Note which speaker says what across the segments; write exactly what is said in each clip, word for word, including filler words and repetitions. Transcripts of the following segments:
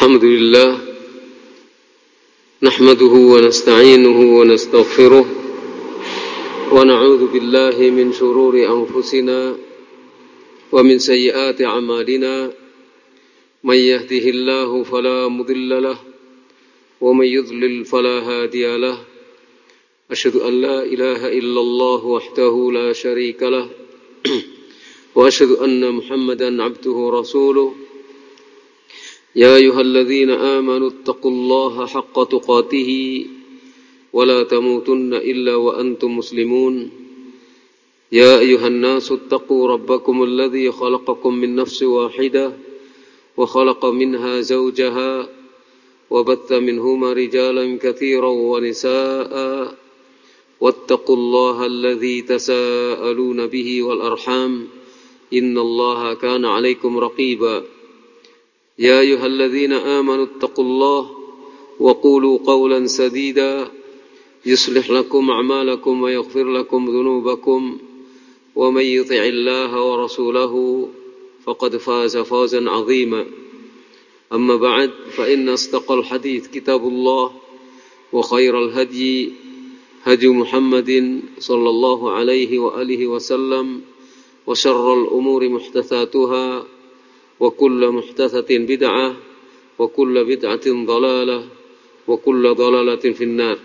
Speaker 1: Alhamdulillah nahmaduhu wa nasta'inuhu wa nastaghfiruh wa na'udzu billahi min shururi anfusina wa min sayyiati a'malina may yahdihillahu fala mudilla lahu wa may yudlil fala hadiya lahu asyhadu an la ilaha illallah wahdahu la syarika lahu wa asyhadu anna Muhammadan 'abduhu wa rasuluh. يا أيها الذين آمنوا اتقوا الله حق تقاته ولا تموتن إلا وأنتم مسلمون يا أيها الناس اتقوا ربكم الذي خلقكم من نفس واحدة وخلق منها زوجها وبث منهما رجالا كثيرا ونساء واتقوا الله الذي تساءلون به والأرحام إن الله كان عليكم رقيبا يا أيها الذين آمنوا اتقوا الله وقولوا قولا سديدا يصلح لكم أعمالكم ويغفر لكم ذنوبكم ومن يطع الله ورسوله فقد فاز فوزا عظيما أما بعد فإن أصدق الحديث كتاب الله وخير الهدي هدي محمد صلى الله عليه وآله وسلم وشر الأمور محدثاتها wa kullu muhdatsatin bid'ah wa kullu bid'atin dhalalah wa kullu dhalalatin finnar.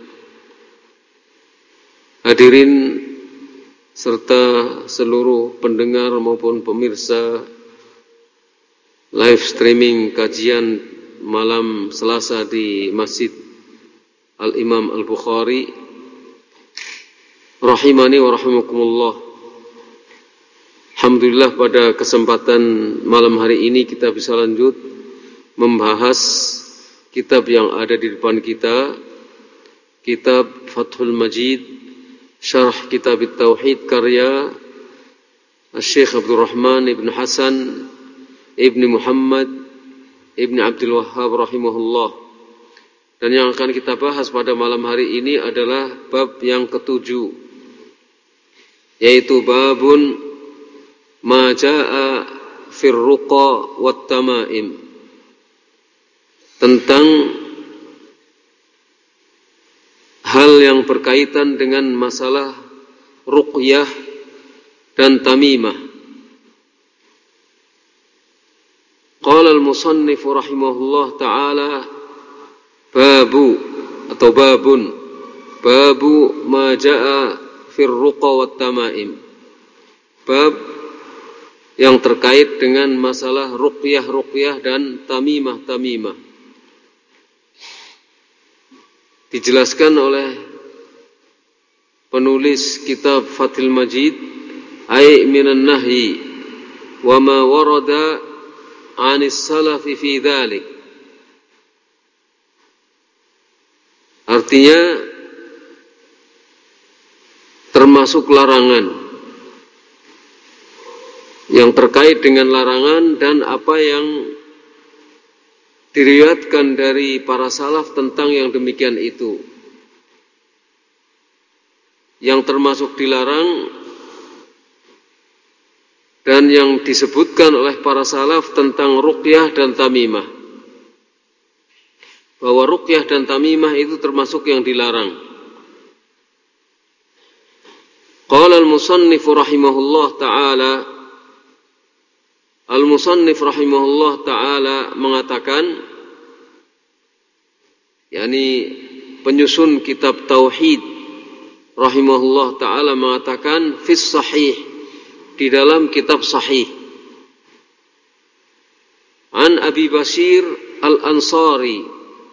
Speaker 1: Hadirin serta seluruh pendengar maupun pemirsa live streaming kajian malam Selasa di Masjid Al-Imam Al-Bukhari rahimani wa rahimakumullah. Alhamdulillah pada kesempatan malam hari ini kita bisa lanjut membahas kitab yang ada di depan kita, kitab Fathul Majid, Syarah Kitab Tauhid karya Syekh Abdul Rahman Ibn Hasan Ibn Muhammad Ibn Abdul Wahhab rahimahullah. Dan yang akan kita bahas pada malam hari ini adalah bab yang ketujuh, yaitu babun ma jaa fir ruqa wat tamaim, tentang hal yang berkaitan dengan masalah ruqyah dan tamimah. Qala al-musannif rahimahullah ta'ala babu atau babun babu ma jaa fir ruqa wat tamaim, bab yang terkait dengan masalah ruqyah-ruqyah dan tamimah-tamimah. Dijelaskan oleh penulis kitab Fathul Majid, ai minan nahyi wa ma warada 'anis salafi fi dzalik. Artinya termasuk larangan, yang terkait dengan larangan dan apa yang diriwayatkan dari para salaf tentang yang demikian itu, yang termasuk dilarang dan yang disebutkan oleh para salaf tentang ruqyah dan tamimah, bahwa ruqyah dan tamimah itu termasuk yang dilarang. Qala al-musannif rahimahullah ta'ala, Al-Musannif rahimahullah ta'ala mengatakan, yakni penyusun kitab Tauhid rahimahullah ta'ala mengatakan fis sahih, di dalam kitab sahih, an Abi Bashir Al-Ansari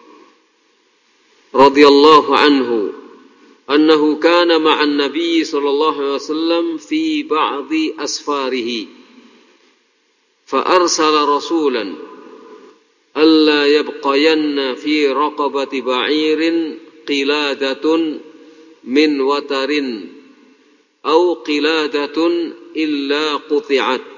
Speaker 1: radhiyallahu anhu annahu kana ma'an Nabi sallallahu alaihi wasallam fi ba'dhi asfarihi فأرسل رسولا ألا يبقين في رقبة بعير قلادة من وتر أو قلادة إلا قطعت.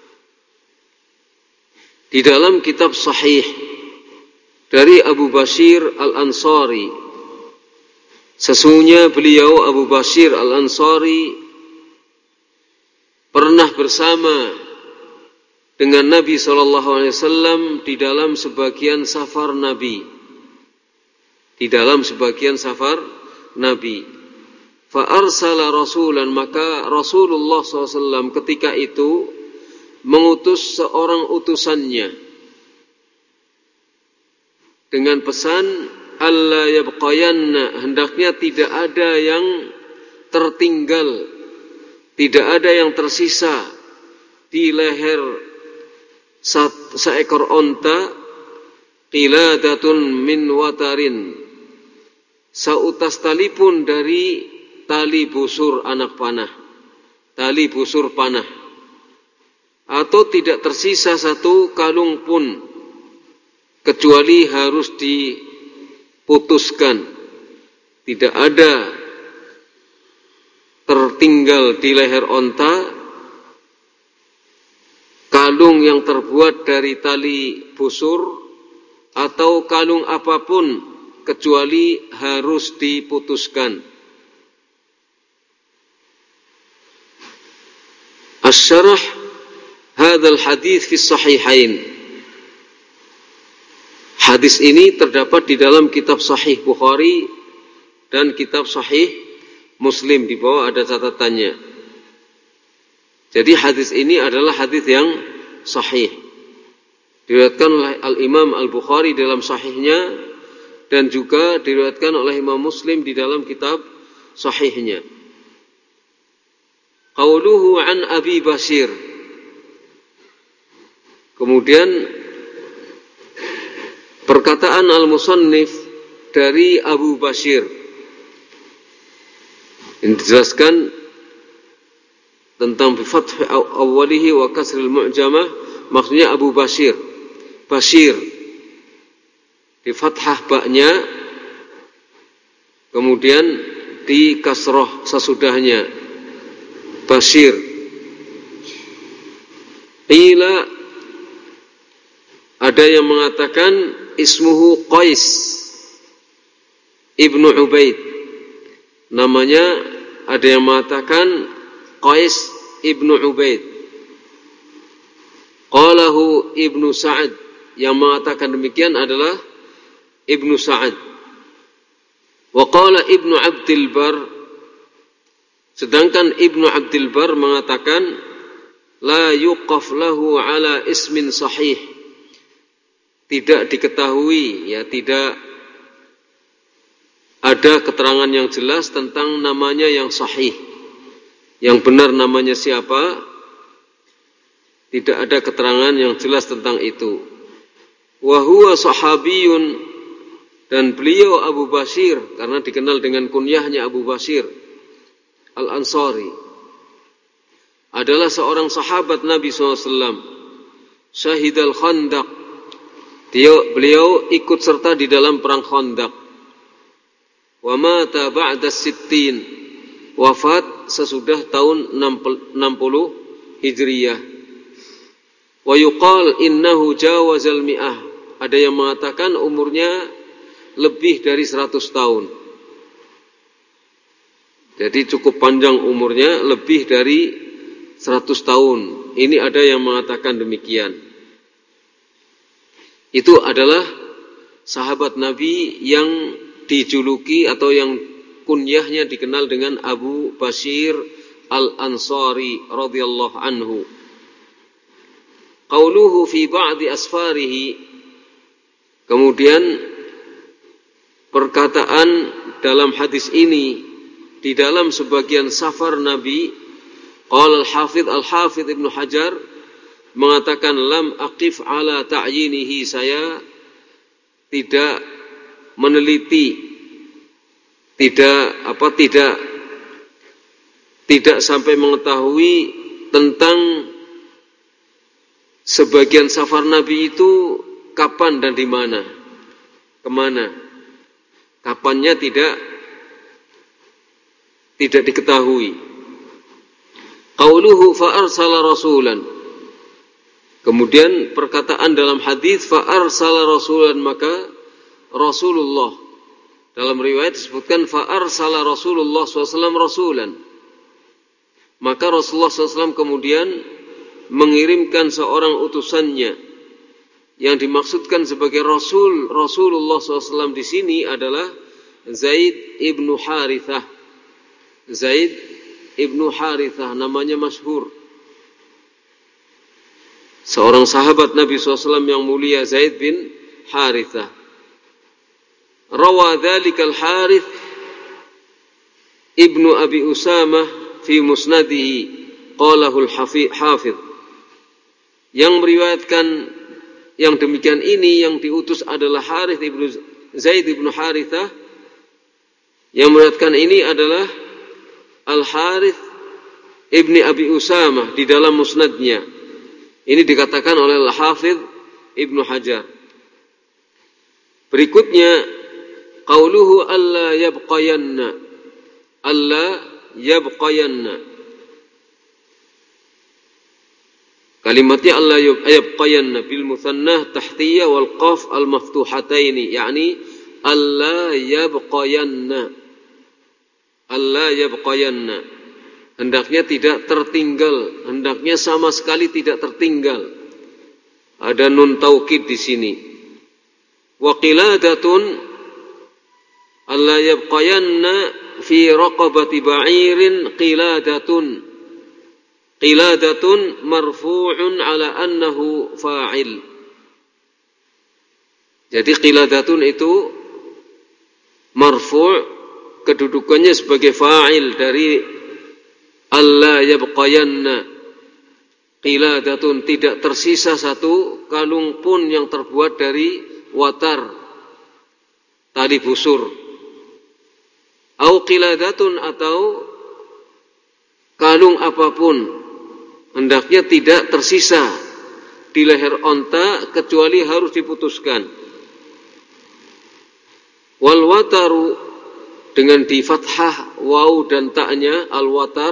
Speaker 1: Di dalam kitab sahih dari Abu Bashir Al-Ansari, sesungguhnya beliau Abu Bashir Al-Ansari pernah bersama dengan Nabi shallallahu alaihi wasallam di dalam sebagian safar Nabi. Di dalam sebagian safar Nabi. Fa arsala rasulan, maka Rasulullah shallallahu alaihi wasallam ketika itu mengutus seorang utusannya dengan pesan alla yabqayanna, hendaknya tidak ada yang tertinggal, tidak ada yang tersisa di leher seekor onta, qiladatun min watarin, sautas tali pun dari tali busur anak panah, tali busur panah, atau tidak tersisa satu kalung pun kecuali harus diputuskan. Tidak ada tertinggal di leher onta kalung yang terbuat dari tali busur atau kalung apapun kecuali harus diputuskan. Asy-syarah hadzal hadits fi sahihain. Hadis ini terdapat di dalam kitab Sahih Bukhari dan kitab Sahih Muslim, di bawah ada catatannya. Jadi hadis ini adalah hadis yang sahih. Diriwayatkan oleh Al-Imam Al-Bukhari dalam sahihnya dan juga diriwayatkan oleh Imam Muslim di dalam kitab sahihnya. Qauluhu an Abi Bashir. Kemudian perkataan al-musannif dari Abu Bashir yang dijelaskan tentang bifath awwalihi wa kasril mu'jamah, maksudnya Abu Bashir, Bashir di fathah ba'nya kemudian di kasroh sesudahnya, Bashir. Qila, ada yang mengatakan ismuhu Qais ibnu Ubaid, namanya ada yang mengatakan Qais ibnu Ubaid. Qalahu Ibnu Sa'ad, yang mengatakan demikian adalah Ibnu Sa'ad. Wa qala Ibnu Abdul Bar, sedangkan Ibnu Abdul Bar mengatakan la yuqaf lahu ala ismin sahih, tidak diketahui, ya tidak ada keterangan yang jelas tentang namanya yang sahih, yang benar namanya siapa, tidak ada keterangan yang jelas tentang itu. Wa huwa sahabiyun, dan beliau Abu Bashir, karena dikenal dengan kunyahnya Abu Bashir Al-Ansari, adalah seorang sahabat Nabi shallallahu alaihi wasallam. Syahidal Khandaq, dia, beliau ikut serta di dalam perang Khandaq. Wa mata ba'da sittin, wafat sesudah tahun enam puluh Hijriyah. Wa yuqal innahu jawazal mi'ah, ada yang mengatakan umurnya lebih dari seratus tahun. Jadi cukup panjang umurnya, lebih dari seratus tahun. Ini ada yang mengatakan demikian. Itu adalah sahabat Nabi yang dijuluki atau yang kunyahnya dikenal dengan Abu Bashir Al-Ansari radhiyallahu anhu. Qauluhu fi ba'di asfarihi, kemudian perkataan dalam hadis ini di dalam sebagian safar Nabi. Qala al-Hafidh al-Hafidh Ibnu Hajar mengatakan lam aqif ala ta'yinihi, saya tidak meneliti, tidak apa tidak tidak sampai mengetahui tentang sebagian safar Nabi itu kapan dan di mana, kemana, kapannya tidak tidak diketahui. Qauluhu fa arsala rasulan, kemudian perkataan dalam hadis fa arsala rasulan, maka Rasulullah, dalam riwayat disebutkan fa arsala Rasulullah sallallahu alaihi wasallam rasulan, maka Rasulullah sallallahu alaihi wasallam kemudian mengirimkan seorang utusannya. Yang dimaksudkan sebagai Rasul Rasulullah shallallahu alaihi wasallam di sini adalah Zaid ibnu Harithah. Zaid ibnu Harithah namanya masyhur. Seorang sahabat Nabi shallallahu alaihi wasallam yang mulia, Zaid bin Harithah. Rawa dzalikal Harith ibnu Abi Usamah fi musnadihi qalahul hafidh. Yang meriwayatkan yang demikian ini yang diutus adalah Harith ibnu Zaid ibnu Harithah. Yang meriwayatkan ini adalah Al-Harith ibni Abi Usamah di dalam musnadnya. Ini dikatakan oleh Al-Hafidh Ibnu Hajar. Berikutnya qauluhu alla yabqayanna. Alla yabqayanna. Kalimatnya alla yabqayanna bil muthannah tahtiyah wal qaf al maftuhataini, yakni alla yabqayanna. Alla yabqayanna. Hendaknya tidak tertinggal, hendaknya sama sekali tidak tertinggal. Ada nun taukid di sini. Wa qiladatun alla yabqayanna fi raqabati ba'irin qiladatun. Qiladatun marfu'un ala annahu fa'il. Jadi qiladatun itu marfu', kedudukannya sebagai fa'il dari alla yabqayanna. Qiladatun, tidak tersisa satu kalung pun yang terbuat dari watar, tali busur. Au qiladatun, atau kalung apapun hendaknya tidak tersisa di leher onta kecuali harus diputuskan. Wal wataru, dengan di fathah waw dan ta'nya, al watar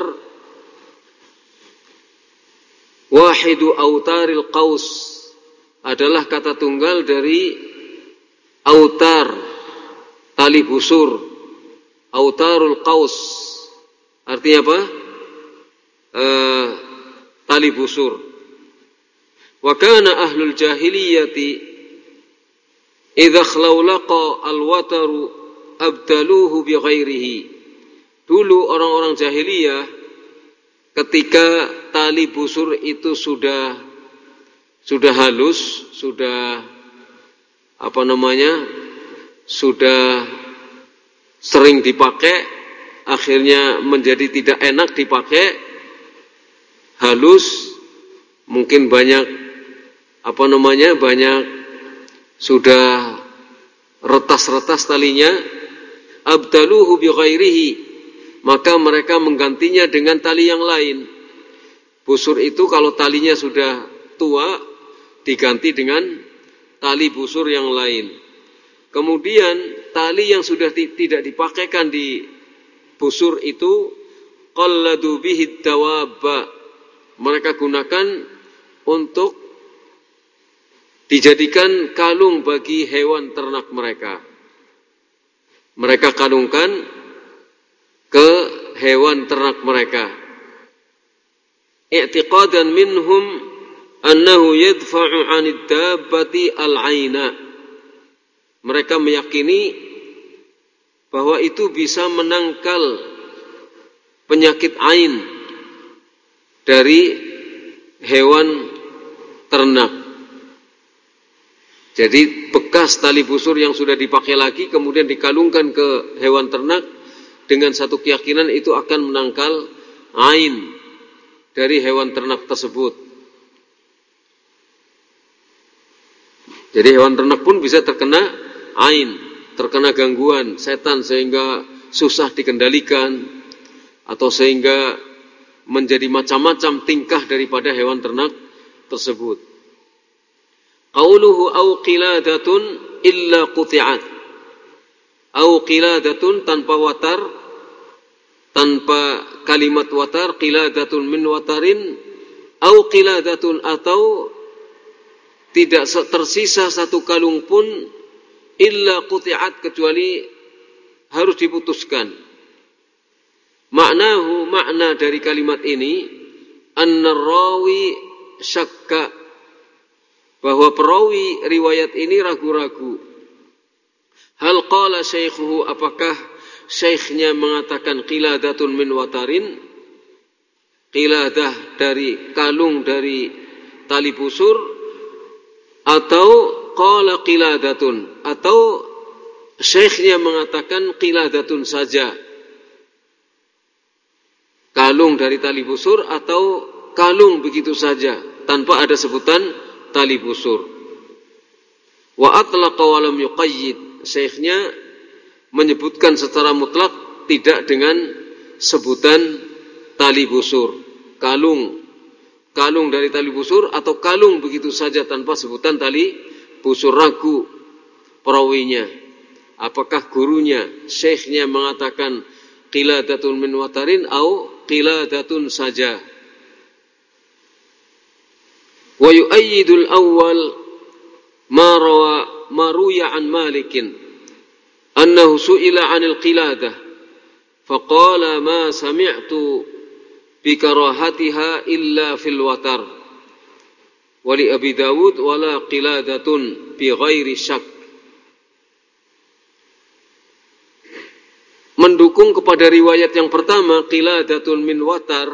Speaker 1: wahidu autaril qaus, adalah kata tunggal dari autar, tali busur. Autarul qaus artinya apa? Uh, tali busur. Wa kana ahlul jahiliyati idza khlaulaqa al-wataru abdaluhu bi ghairihi. Dulu orang-orang jahiliyah ketika tali busur itu sudah sudah halus, sudah apa namanya? sudah sering dipakai, akhirnya menjadi tidak enak dipakai, halus, mungkin banyak apa namanya banyak sudah retas-retas talinya, abdaluhu bi ghairihi, maka mereka menggantinya dengan tali yang lain. Busur itu kalau talinya sudah tua diganti dengan tali busur yang lain. Kemudian tali yang sudah tidak dipakaikan di busur itu qalladu bihi dawabba, mereka gunakan untuk dijadikan kalung bagi hewan ternak mereka. Mereka kalungkan ke hewan ternak mereka. I'tiqadan minhum annahu yadfa'u 'anid dabbati al-'aina. Mereka meyakini bahwa itu bisa menangkal penyakit ain dari hewan ternak. Jadi bekas tali busur yang sudah dipakai lagi kemudian dikalungkan ke hewan ternak dengan satu keyakinan itu akan menangkal ain dari hewan ternak tersebut. Jadi hewan ternak pun bisa terkena ain, terkena gangguan setan sehingga susah dikendalikan atau sehingga menjadi macam-macam tingkah daripada hewan ternak tersebut. Qauluhu au qiladatun illa quti'at. Au qiladatun tanpa watar, tanpa kalimat watar, qiladatun min watarin, au qiladatun atau tidak tersisa satu kalung pun illa quti'at kecuali harus diputuskan. Maknahu, makna dari kalimat ini, anna rawi syakka, bahwa perawi riwayat ini ragu-ragu. Hal qala syaikhuhu, apakah syekhnya mengatakan qiladatun min watarin, qiladah dari kalung dari tali busur, atau qala qiladatun, atau syekhnya mengatakan qiladatun saja, kalung dari tali busur, atau kalung begitu saja tanpa ada sebutan tali busur. Wa atlaqa wa lam yuqayyid, syekhnya menyebutkan secara mutlak, tidak dengan sebutan tali busur, kalung, kalung dari tali busur atau kalung begitu saja tanpa sebutan tali busur. Ragu perawinya, apakah gurunya, syekhnya mengatakan qiladatun min watarin atau qiladatun saja. Wa yu'ayyidul awwal ma rawa ma ruya an Malikin annahu su'ila 'anil qiladah faqala ma sami'tu bi karahatiha illa fil watar wa li Abi Dawud wala qiladatun bi ghairi syak. Mendukung kepada riwayat yang pertama, qiladatun min watar,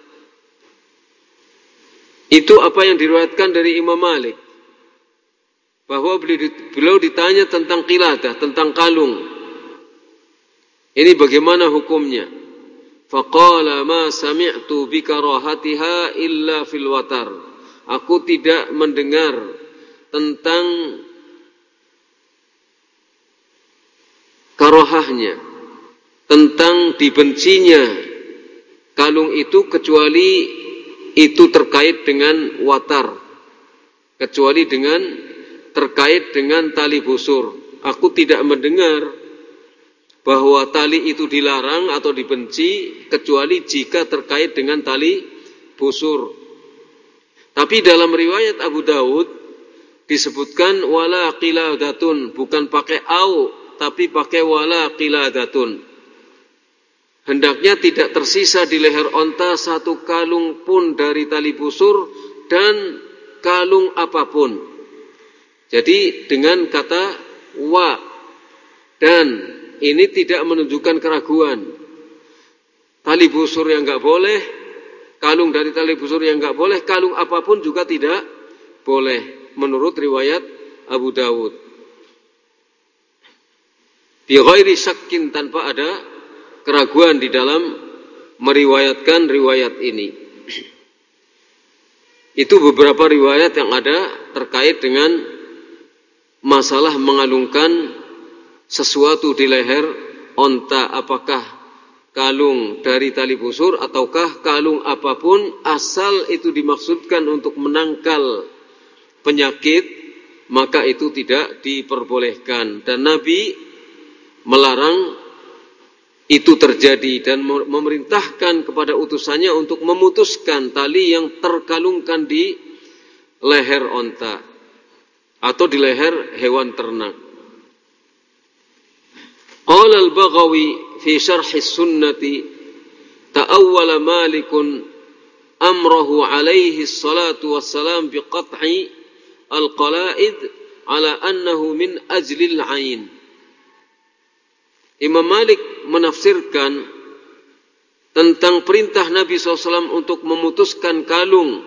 Speaker 1: itu apa yang diriwayatkan dari Imam Malik, bahwa beliau ditanya tentang qiladah, tentang kalung. Ini bagaimana hukumnya? Faqala ma sami'tu bi karahatiha illa fil watar. Aku tidak mendengar tentang karahahnya, tentang dibencinya kalung itu, kecuali itu terkait dengan watar, kecuali dengan terkait dengan tali busur. Aku tidak mendengar bahwa tali itu dilarang atau dibenci kecuali jika terkait dengan tali busur. Tapi dalam riwayat Abu Dawud disebutkan wala qiladatun, bukan pakai au tapi pakai wala qiladatun. Hendaknya tidak tersisa di leher onta satu kalung pun dari tali busur dan kalung apapun. Jadi dengan kata wa dan, ini tidak menunjukkan keraguan. Tali busur yang enggak boleh, kalung dari tali busur yang enggak boleh, kalung apapun juga tidak boleh menurut riwayat Abu Dawud. Bi ghairi syakkin, tanpa ada keraguan di dalam meriwayatkan riwayat ini. Itu beberapa riwayat yang ada terkait dengan masalah mengalungkan sesuatu di leher onta, apakah kalung dari tali busur ataukah kalung apapun, asal itu dimaksudkan untuk menangkal penyakit, maka itu tidak diperbolehkan. Dan Nabi melarang itu terjadi dan memerintahkan kepada utusannya untuk memutuskan tali yang terkalungkan di leher onta atau di leher hewan ternak. Qala al-Baghawi fi syarh as-sunnati ta'awwala Malikun amrahu alaihi salatu wassalam biqat'i al-qala'id ala annahu min ajlil 'ain. Imam Malik menafsirkan tentang perintah Nabi shallallahu alaihi wasallam untuk memutuskan kalung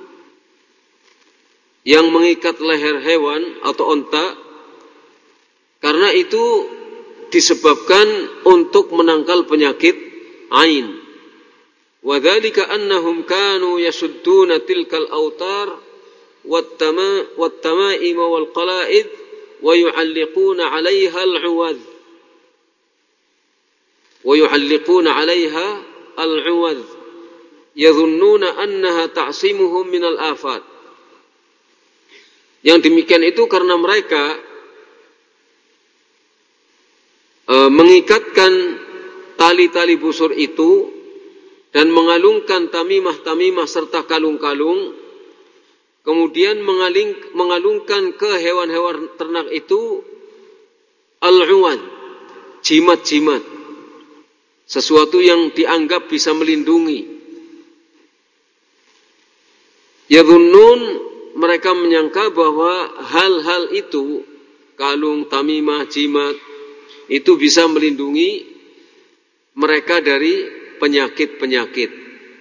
Speaker 1: yang mengikat leher hewan atau onta, karena itu disebabkan untuk menangkal penyakit ain. Wa dzalika annahum kanu yasudduna tilkal autar wat-tama wat-tamaim wal qala'id wa yu'alliquna 'alayha al-'uwadh wa yu'alliquna 'alayha al-'uwadh yadhunnuna annaha ta'simuhum min al-afat. Yang demikian itu karena mereka e, mengikatkan tali-tali busur itu dan mengalungkan tamimah-tamimah serta kalung-kalung, kemudian mengaling, mengalungkan ke hewan-hewan ternak itu al-'uwadh, jimat-jimat, sesuatu yang dianggap bisa melindungi. Yadhunnun, mereka menyangka bahwa hal-hal itu, kalung, tamimah, jimat, itu bisa melindungi mereka dari penyakit-penyakit.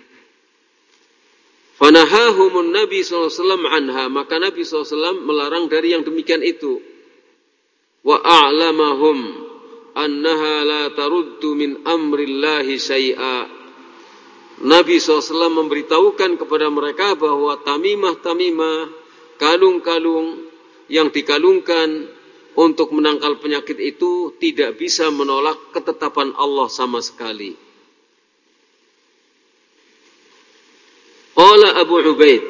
Speaker 1: Fanahahumun Nabi sallallahu alaihi wasallam anha, maka Nabi sallallahu alaihi wasallam melarang dari yang demikian itu. Wa a'lamahum annaha la taruddu min amrillahi syai'a. Nabi sallallahu alaihi wasallam memberitahukan kepada mereka bahwa tamimah-tamimah, kalung-kalung yang dikalungkan untuk menangkal penyakit itu tidak bisa menolak ketetapan Allah sama sekali. Qala Abu Ubaid,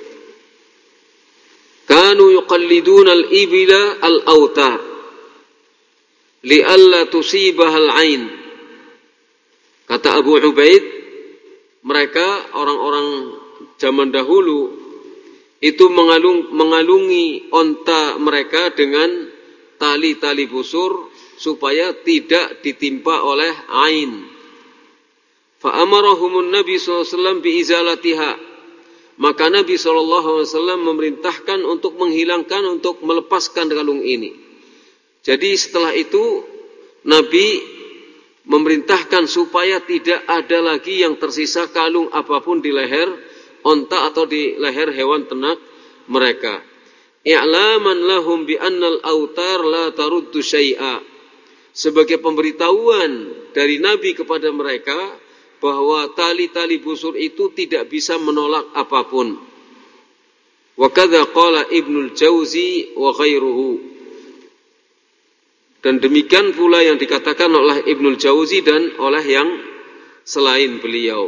Speaker 1: kanu yuqalliduna al-ibila al-awtar li'alla tusibaha al-ain. Kata Abu Ubaid, mereka orang-orang zaman dahulu itu mengalung, mengalungi onta mereka dengan tali-tali busur supaya tidak ditimpa oleh ain. Fa'amarahumun Nabi sallallahu alaihi wasallam biizalatiha. Maka Nabi sallallahu alaihi wasallam memerintahkan untuk menghilangkan, untuk melepaskan kalung ini. Jadi setelah itu Nabi memerintahkan supaya tidak ada lagi yang tersisa kalung apapun di leher onta atau di leher hewan ternak mereka. I'laman lahum bi annal autar la taruddu syai'a. Sebagai pemberitahuan dari Nabi kepada mereka bahwa tali-tali busur itu tidak bisa menolak apapun. Wa kadza qala Ibnul Jauzi wa ghairuhu. Dan demikian pula yang dikatakan oleh Ibnul Jauzi dan oleh yang selain beliau.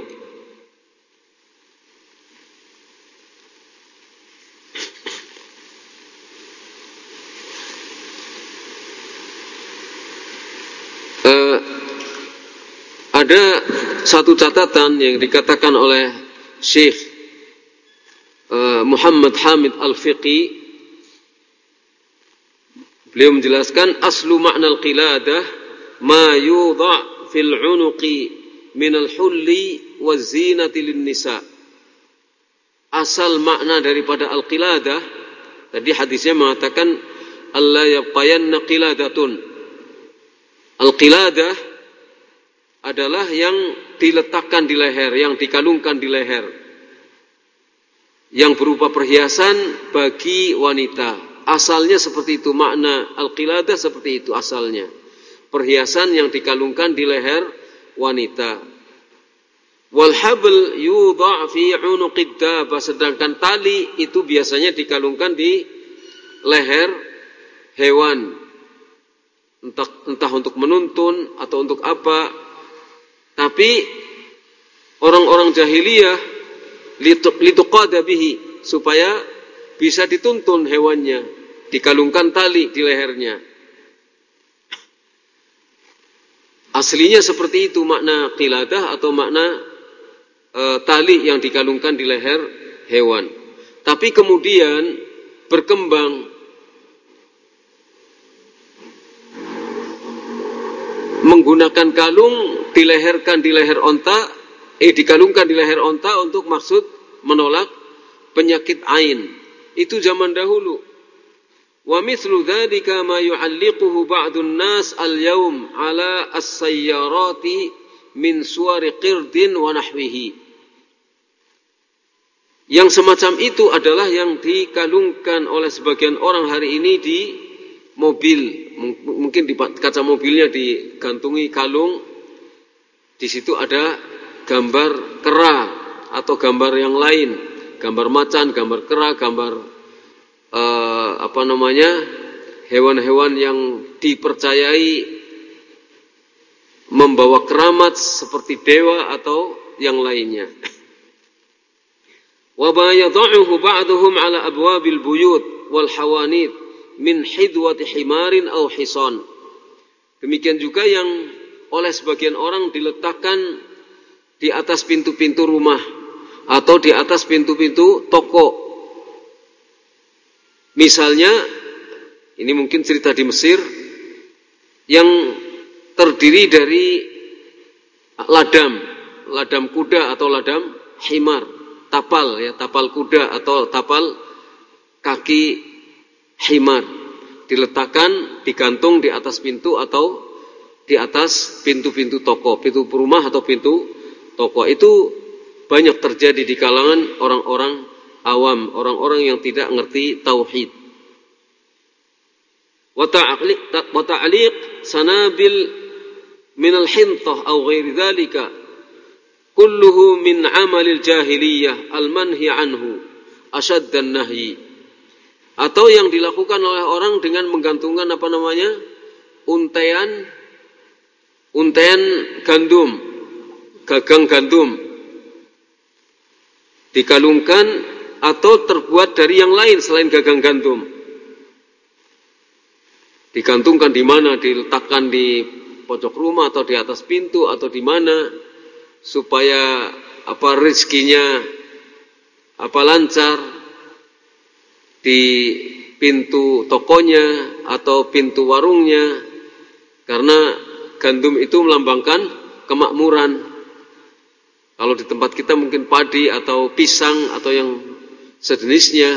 Speaker 1: Uh, ada satu catatan yang dikatakan oleh Syekh uh, Muhammad Hamid Al-Fiqi. Beliau menjelaskan aslu makna al-qiladah ma yudha' fil 'unuqi min al-hulli waz-zinati lin-nisa. Asal makna daripada al-qiladah, tadi hadisnya mengatakan alla yabqayanna qiladatun. Al-qiladah adalah yang diletakkan di leher, yang dikalungkan di leher, yang berupa perhiasan bagi wanita. Asalnya seperti itu, makna al-qiladah seperti itu asalnya. Perhiasan yang dikalungkan di leher wanita. Wal habl yudha' fi 'unuqid dabah, sedangkan tali itu biasanya dikalungkan di leher hewan. Entah, entah untuk menuntun atau untuk apa. Tapi orang-orang jahiliyah lituqada bihi, supaya bisa dituntun hewannya, dikalungkan tali di lehernya. Aslinya seperti itu makna qiladah atau makna e, tali yang dikalungkan di leher hewan. Tapi kemudian berkembang menggunakan kalung dileherkan di leher onta, eh dikalungkan di leher onta untuk maksud menolak penyakit ain. Itu zaman dahulu. Wa mithlu dzalika ma yu'alliquhu ba'dun nas al-yawm 'ala as-sayyarati min suwari qirdin wa nahwihi. Yang semacam itu adalah yang dikalungkan oleh sebagian orang hari ini di mobil. Mungkin di kaca mobilnya digantungi kalung. Di situ ada gambar kera atau gambar yang lain, gambar macan, gambar kera, gambar Uh, apa namanya hewan-hewan yang dipercayai membawa keramat seperti dewa atau yang lainnya. Wa ma yad'uhu ba'dhum 'ala abwabil buyut wal hawanit min hidwati himarin aw hisan. Demikian juga yang oleh sebagian orang diletakkan di atas pintu-pintu rumah atau di atas pintu-pintu toko. Misalnya, ini mungkin cerita di Mesir, yang terdiri dari ladam, ladam kuda atau ladam himar. tapal ya, tapal kuda atau tapal kaki himar, diletakkan, digantung di atas pintu atau di atas pintu-pintu toko, pintu rumah atau pintu toko. Itu banyak terjadi di kalangan orang-orang awam, orang-orang yang tidak ngerti tauhid. Wa ta'liq sanabil min al-hintah aw ghairi dhalika kulluhu min amalil jahiliyah al-manhi anhu asyaddan nahyi. Atau yang dilakukan oleh orang dengan menggantungkan apa namanya? Untaian untaian gandum, gagang gandum. Dikalungkan atau terbuat dari yang lain selain gagang gandum. Digantungkan di mana? Diletakkan di pojok rumah atau di atas pintu atau di mana supaya apa rezekinya apa lancar di pintu tokonya atau pintu warungnya, karena gandum itu melambangkan kemakmuran. Kalau di tempat kita mungkin padi atau pisang atau yang sejenisnya.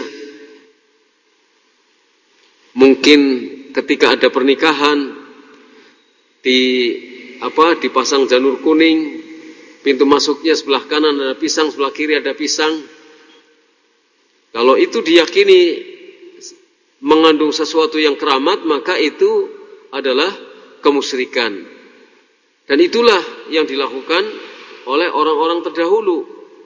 Speaker 1: Mungkin ketika ada pernikahan di apa dipasang janur kuning, pintu masuknya sebelah kanan ada pisang, sebelah kiri ada pisang. Kalau itu diyakini mengandung sesuatu yang keramat, maka itu adalah kemusyrikan. Dan itulah yang dilakukan oleh orang-orang terdahulu.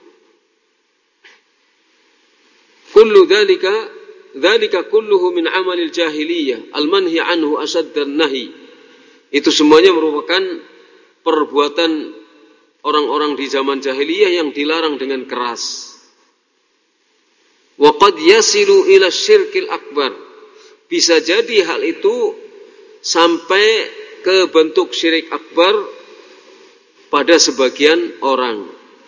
Speaker 1: Kullu dzalika dzalika kulluhu min amalil jahiliyah al-manhi anhu asyaddan nahi. Itu semuanya merupakan perbuatan orang-orang di zaman jahiliyah yang dilarang dengan keras. Wa qad yasilu ila syirkil akbar. Bisa jadi hal itu sampai ke bentuk syirik akbar pada sebagian orang.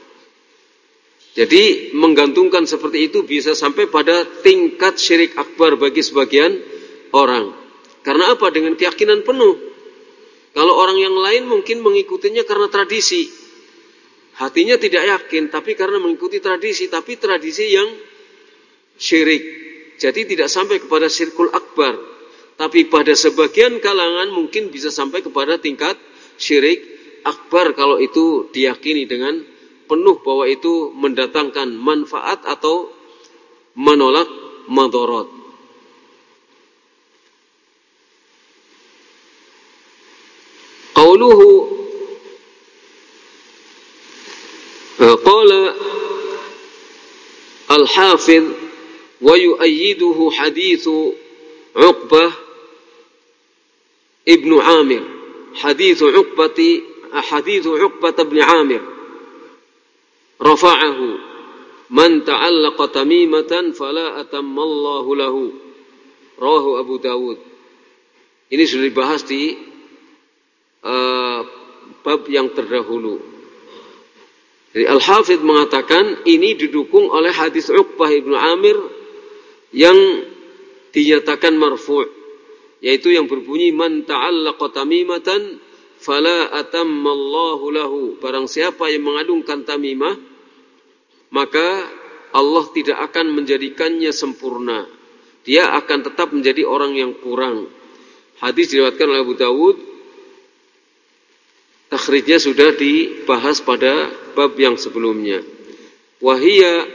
Speaker 1: Jadi menggantungkan seperti itu bisa sampai pada tingkat syirik akbar bagi sebagian orang. Karena apa? Dengan keyakinan penuh. Kalau orang yang lain mungkin mengikutinya karena tradisi. Hatinya tidak yakin, tapi karena mengikuti tradisi, tapi tradisi yang syirik. Jadi tidak sampai kepada syirkul akbar. Tapi pada sebagian kalangan mungkin bisa sampai kepada tingkat syirik akbar kalau itu diyakini dengan penuh bahwa itu mendatangkan manfaat atau menolak madarat. Qauluhu qala al-hafidh wa yu'ayyiduhu hadithu Uqbah ibnu Amir, hadithu Uqbati hadithu Uqbah ibn Amir rafa'ahu man ta'allaqa tamimatan fala atammallahu lahu, rawahu Abu Dawud. Ini sudah dibahas di uh, bab yang terdahulu. Jadi Al-Hafidh mengatakan ini didukung oleh hadis Uqbah ibnu Amir yang dinyatakan marfu', yaitu yang berbunyi man ta'allaqa tamimatan fala atammallahu lahu. Barang siapa yang mengagungkan tamimah, maka Allah tidak akan menjadikannya sempurna. Dia akan tetap menjadi orang yang kurang. Hadis diriwayatkan oleh Abu Dawud. Takhrijnya sudah dibahas pada bab yang sebelumnya. Wahia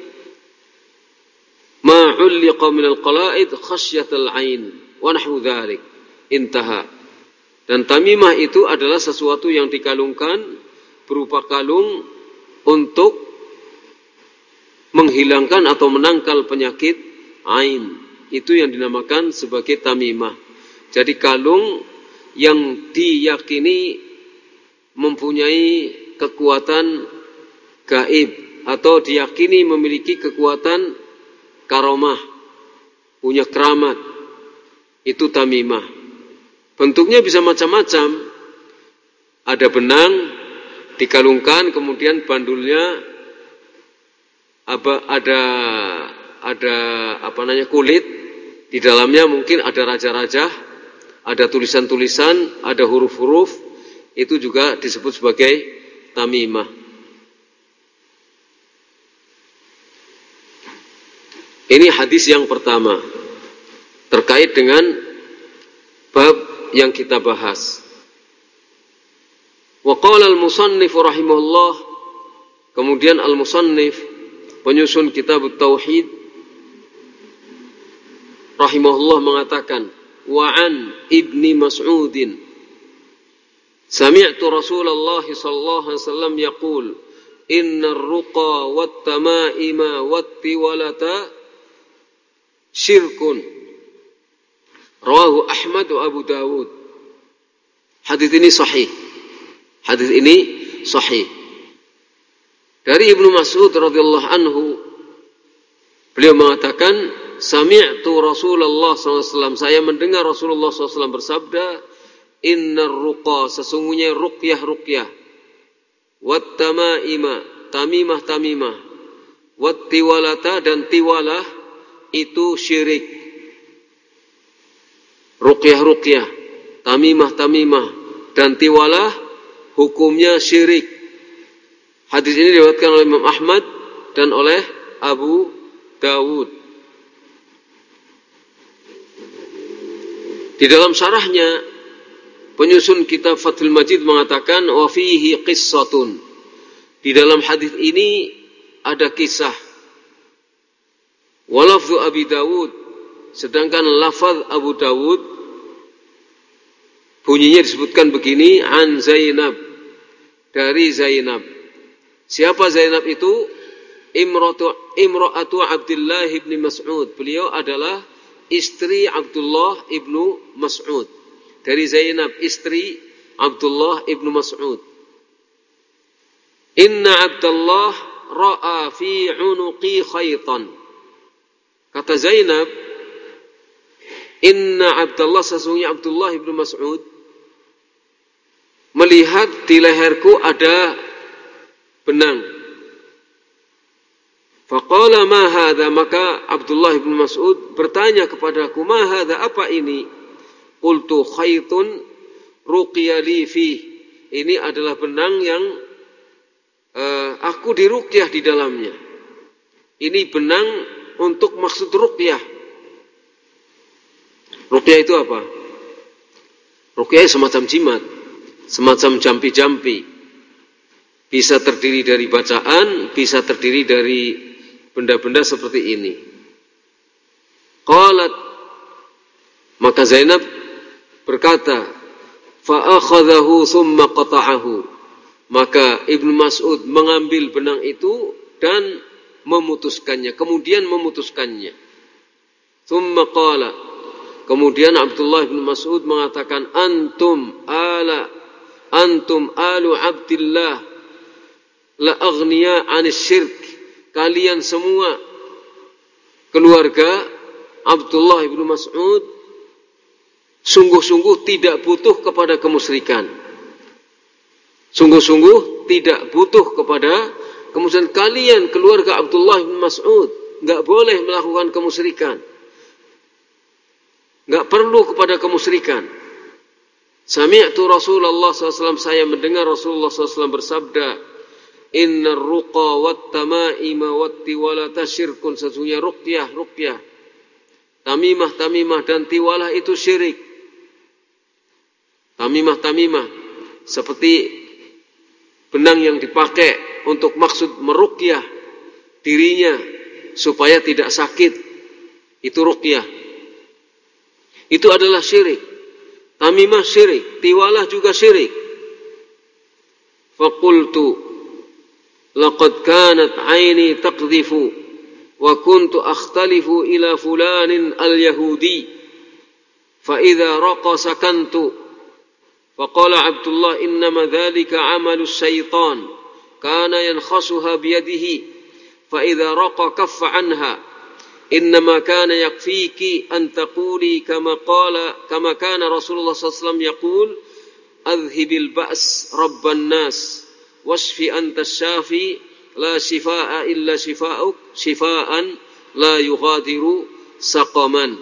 Speaker 1: ma 'ulliqa min al-qala'id khasyatal 'ain wa nahwu dzalik. Intaha. Dan tamimah itu adalah sesuatu yang dikalungkan berupa kalung untuk menghilangkan atau menangkal penyakit ain. Itu yang dinamakan sebagai tamimah. Jadi kalung yang diyakini mempunyai kekuatan gaib atau diyakini memiliki kekuatan karomah, punya keramat, itu tamimah. Bentuknya bisa macam-macam. Ada benang dikalungkan, kemudian bandulnya apa, ada ada apa namanya kulit, di dalamnya mungkin ada raja-raja, ada tulisan-tulisan, ada huruf-huruf, itu juga disebut sebagai tamimah. Ini hadis yang pertama terkait dengan bab yang kita bahas. Wa qala al-musannif rahimahullah, kemudian al-musannif penyusun kitab tauhid rahimahullah mengatakan, wa an ibni Mas'udin sami'tu Rasulullah sallallahu alaihi wasallam yaqul innar ruqa wat tamaima wat tiwalata syirkun. Rawahu Ahmad wa Abu Dawud. Hadis ini sahih. Hadis ini sahih. Dari Ibnu Mas'ud radhiyallahu anhu, beliau mengatakan, sami'tu Rasulullah sallallahu alaihi wasallam, saya mendengar Rasulullah sallallahu alaihi wasallam bersabda, innar ruqa, sesungguhnya ruqyah-ruqyah, wat tamaima, tamimah-tamimah, wat tiwalata, dan tiwalah, itu syirik. Ruqyah-ruqyah, tamimah-tamimah, dan tiwalah, hukumnya syirik. Hadis ini diriwayatkan oleh Imam Ahmad dan oleh Abu Dawud. Di dalam syarahnya, penyusun kitab Fathul Majid mengatakan, wa fihi qissatun. Di dalam hadis ini ada kisah. Wa lafzu Abi Dawud, sedangkan lafaz Abu Dawud bunyinya disebutkan begini, an Zainab, dari Zainab. Siapa Zainab itu? Imratu Imra'atu Abdullah ibn Mas'ud. Beliau adalah istri Abdullah ibnu Mas'ud. Dari Zainab, istri Abdullah ibnu Mas'ud. Inna Abdullah ra'a fi unuqi khaytan. Kata Zainab, inna Abdullah, sesungguhnya Abdullah ibnu Mas'ud melihat di leherku ada benang. Faqala ma hadha, maka Abdullah ibnu Mas'ud bertanya kepadaku, ma hadha, apa ini? Qultu khaytun ruqiya li fi. Ini adalah benang yang uh, aku diruqyah di dalamnya. Ini benang untuk maksud ruqyah. Ruqyah itu apa? Ruqyah semacam jimat, semacam jampi-jampi. Bisa terdiri dari bacaan, bisa terdiri dari benda-benda seperti ini. Qalat, maka Zainab berkata, fa akhadhahu thumma qata'ahu. Maka Ibnu Mas'ud mengambil benang itu dan memutuskannya, kemudian memutuskannya. Thumma qala, kemudian Abdullah bin Mas'ud mengatakan, antum ala antum alu Abdillah la aghniya 'anis syirk. Kalian semua keluarga Abdullah bin Mas'ud sungguh-sungguh tidak butuh kepada kemusyrikan. Sungguh-sungguh tidak butuh kepada kemusyrikan. Kalian keluarga Abdullah bin Mas'ud enggak boleh melakukan kemusyrikan. Enggak perlu kepada kemusyrikan. Sami'tu Rasulullah sallallahu alaihi wasallam, saya mendengar Rasulullah sallallahu alaihi wasallam bersabda, innar ruqa wat tamaima wat tiwalata syirkun. Sesungguhnya ruqyah, ruqyah, tamimah, tamimah, dan tiwalah itu syirik. Tamimah, tamimah seperti benang yang dipakai untuk maksud meruqyah dirinya supaya tidak sakit. Itu ruqyah. Itu adalah syirik. Tamimah syirik, tiwalah juga syirik. Faqultu laqad kanat aini taqdhifu wa kuntu akhtalifu ila fulanin al-yahudi fa idza raqa sakantu. Faqala Abdullah, innama dhalika amalu syaitan kana yankhasuha biyadihi fa idza raqa kaffa anha. Innama kana yakfiki an taquli kama qala kama kana Rasulullah sallallahu alaihi wasallam yaqul adhibil ba's rabban nas wasfi anta syafi la shifaa illa shifaa'uk shifaan la yughadiru saqaman.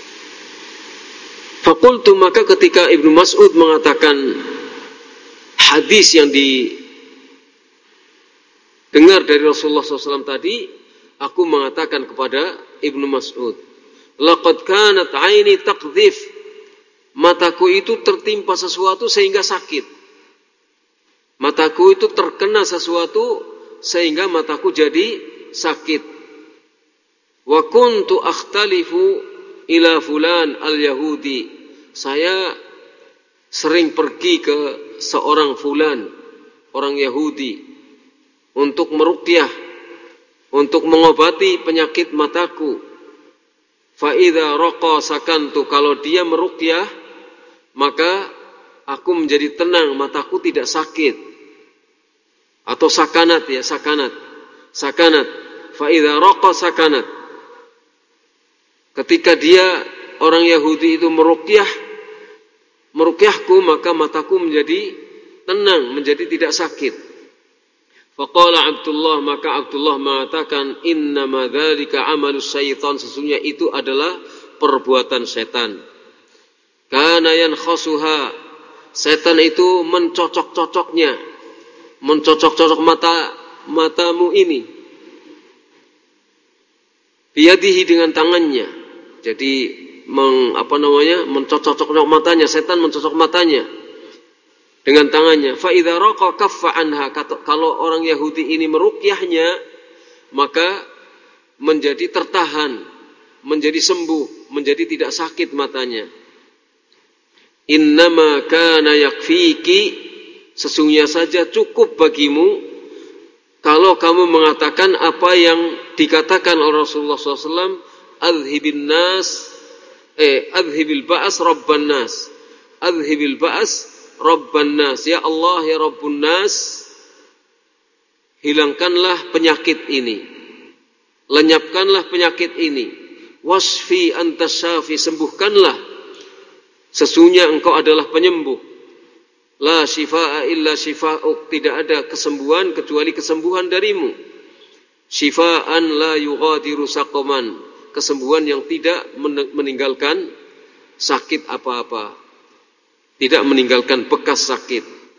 Speaker 1: Faqultu, maka ketika Ibnu Mas'ud mengatakan hadis yang didengar dari Rasulullah shallallahu alaihi wasallam tadi, aku mengatakan kepada Ibnu Mas'ud, laqad kanat aini taqdhif, mataku itu tertimpa sesuatu sehingga sakit. Mataku itu terkena sesuatu sehingga mataku jadi sakit. Wa kuntu akhtalifu ila fulan al-yahudi, saya sering pergi ke seorang fulan, orang Yahudi, untuk meruqyah, untuk mengobati penyakit mataku. Fa idza raqa sakantu, kalau dia meruqyah maka aku menjadi tenang, mataku tidak sakit. Atau sakanat ya, sakanat. Sakanat. Fa idza raqa sakanat. Ketika dia orang Yahudi itu meruqyah meruqyahku, maka mataku menjadi tenang, menjadi tidak sakit. Faqala Abdullah, maka Abdullah mengatakan, innama dzalika amalus syaitan, sesungguhnya itu adalah perbuatan setan. Kana yankhasuha, setan itu mencocok-cocoknya, mencocok-cocok mata matamu ini. Biyadihi, dengan tangannya. Jadi meng, apa namanya, mencocok-cocok matanya, setan mencocok matanya dengan tangannya. Fa idza raqa kaffa anha, kalau orang Yahudi ini meruqyahnya maka menjadi tertahan, menjadi sembuh, menjadi tidak sakit matanya. Innama kana yakfiki, sesungguhnya saja cukup bagimu kalau kamu mengatakan apa yang dikatakan oleh Rasulullah shallallahu alaihi wasallam, adhibin nas Eh, adhibil ba'as rabban nas. Adhibil ba'as rabban nas. Ya Allah, ya Rabbun nas, hilangkanlah penyakit ini, lenyapkanlah penyakit ini. Wasfi antas syafi, sembuhkanlah, sesungguhnya engkau adalah penyembuh. La shifaa illa shifa'uk, tidak ada kesembuhan kecuali kesembuhan darimu. Shifaan la yughadiru saqaman, kesembuhan yang tidak meninggalkan sakit apa-apa, tidak meninggalkan bekas sakit.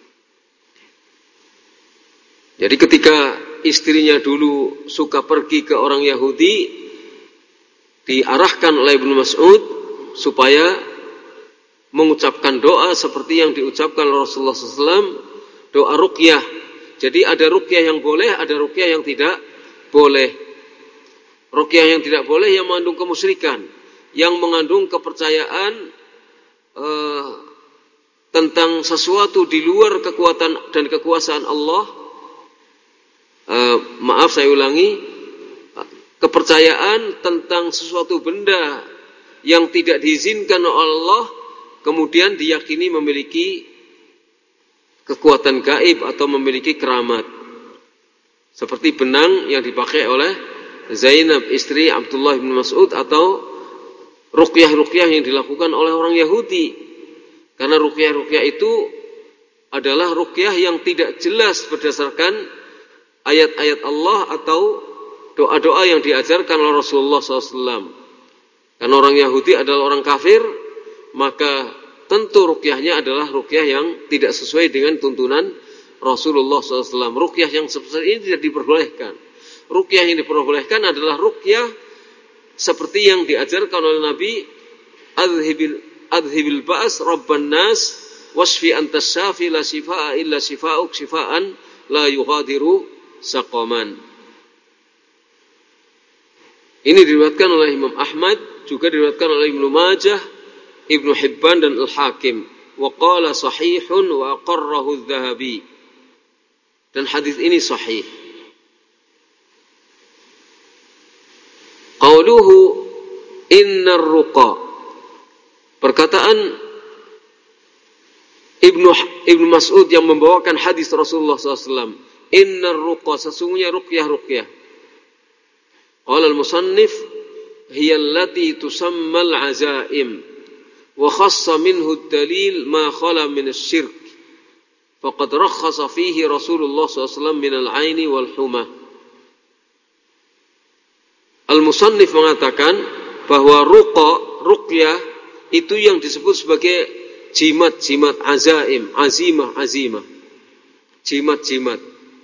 Speaker 1: Jadi ketika istrinya dulu suka pergi ke orang Yahudi, diarahkan oleh Ibnu Mas'ud supaya mengucapkan doa seperti yang diucapkan Rasulullah shallallahu alaihi wasallam, doa ruqyah. Jadi ada ruqyah yang boleh, ada ruqyah yang tidak boleh. Ruqyah yang tidak boleh yang mengandung kemusyrikan, yang mengandung kepercayaan uh, tentang sesuatu di luar kekuatan dan kekuasaan Allah. Uh, maaf saya ulangi, kepercayaan tentang sesuatu benda yang tidak diizinkan oleh Allah, kemudian diyakini memiliki kekuatan gaib atau memiliki keramat. Seperti benang yang dipakai oleh Zainab istri Abdullah bin Mas'ud, atau ruqyah-ruqyah yang dilakukan oleh orang Yahudi. Karena ruqyah-ruqyah itu adalah ruqyah yang tidak jelas berdasarkan ayat-ayat Allah atau doa-doa yang diajarkan oleh Rasulullah shallallahu alaihi wasallam. Karena orang Yahudi adalah orang kafir, maka tentu ruqyahnya adalah ruqyah yang tidak sesuai dengan tuntunan Rasulullah shallallahu alaihi wasallam. Ruqyah yang seperti ini tidak diperbolehkan. Ruqyah yang diperbolehkan adalah ruqyah seperti yang diajarkan oleh Nabi, adhibil adhibil ba's rabban nas wasfi antas syafi la shifaa illa shifaa'uk shifaan la yughadiru saqaman. Ini diriwayatkan oleh Imam Ahmad, juga diriwayatkan oleh Ibnu Majah, Ibnu Hibban dan Al-Hakim. Wa qala sahihun wa aqarrahu adz-Dzahabi. Dan hadis ini sahih. Qauluhu innar ruqa, perkataan Ibnu Ibnu Mas'ud yang membawakan hadis Rasulullah shallallahu alaihi wasallam, innar ruqa, sesungguhnya ruqyah ruqyah. Qala al-musannif hiya allati tusamma al-azaim wa khassa minhu ad-dalil ma khala min asy-syirk faqad rakhasa fihi Rasulullah shallallahu alaihi wasallam min al-'aini wal humah. Al-musannif mengatakan bahwa ruqa, ruqyah itu yang disebut sebagai jimat-jimat azaim, azimah, azimah. jimat-jimat.